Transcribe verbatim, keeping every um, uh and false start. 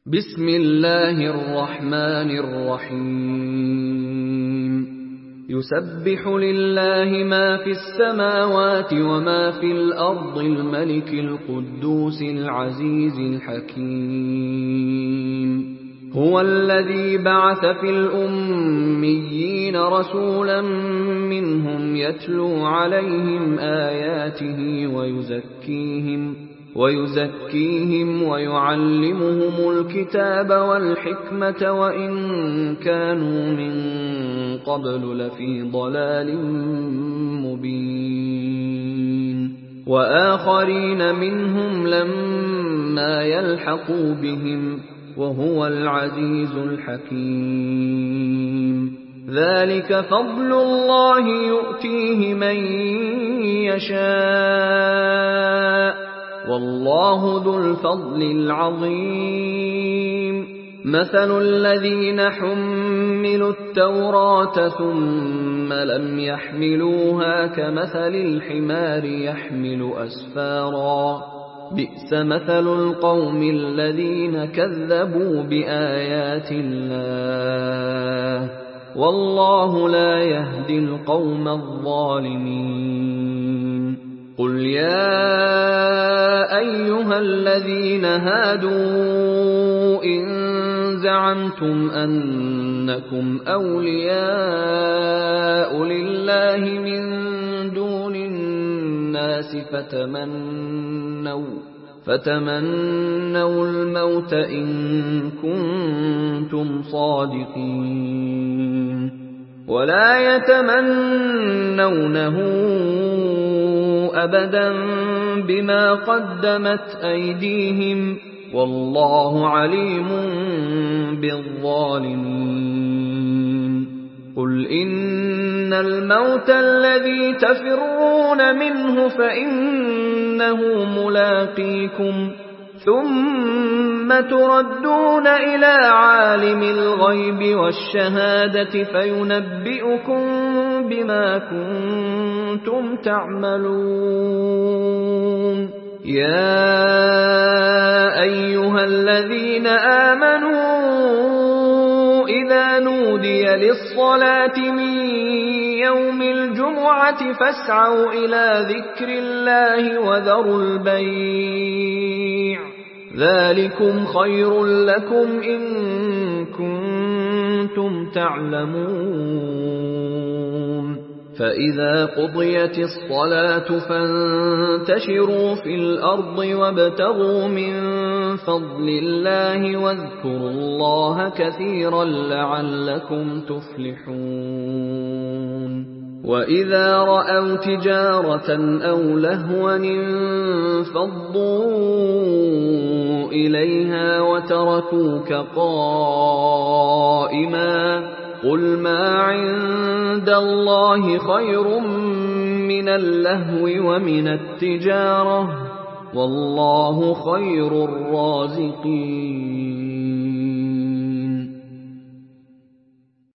بسم الله الرحمن الرحيم يسبح لله ما في السماوات وما في الأرض الملك القدوس العزيز الحكيم هو الذي بعث في الأميين رسولا منهم يتلو عليهم آياته ويزكيهم ويزكيهم ويعلمهم الكتاب والحكمة وإن كانوا من قبل لفي ضلال مبين وآخرين منهم لما يلحقوا بهم وهو العزيز الحكيم ذلك فضل الله يؤتيه من يشاء والله ذو الفضل العظيم مثل الذين حملوا التوراة ثم لم يحملوها كمثل الحمار يحمل أسفارا بئس مثل القوم الذين كذبوا بآيات الله والله لا يهدي القوم الظالمين قل يا أيها الذين هادوا إن زعمتم أنكم أولياء لله من دون الناس فتمنوا فتمنوا الموت إن كنتم صادقين ولا يتمنونه أبدا بما قدمت أيديهم والله عليم بالظالمين قل إن الموت الذي تفرون منه فإنه ملاقيكم ثم تردون إلى عالم الغيب والشهادة فينبئكم بما كنتم تعملون يا أيها الذين آمنوا إذا نودي للصلاة من يوم الجمعة فاسعوا إلى ذكر الله وذروا البيع ذلكم خير لكم إن كنتم تعلمون فإذا قضيت الصلاة فانتشروا في الأرض وابتغوا من فضل الله واذكروا الله كثيرا لعلكم تفلحون وإذا رأوا تجارة أو لهوا انفضوا إليها وتركوك قائما قل ما عند الله خير من اللهو ومن التجارة والله خير الرازقين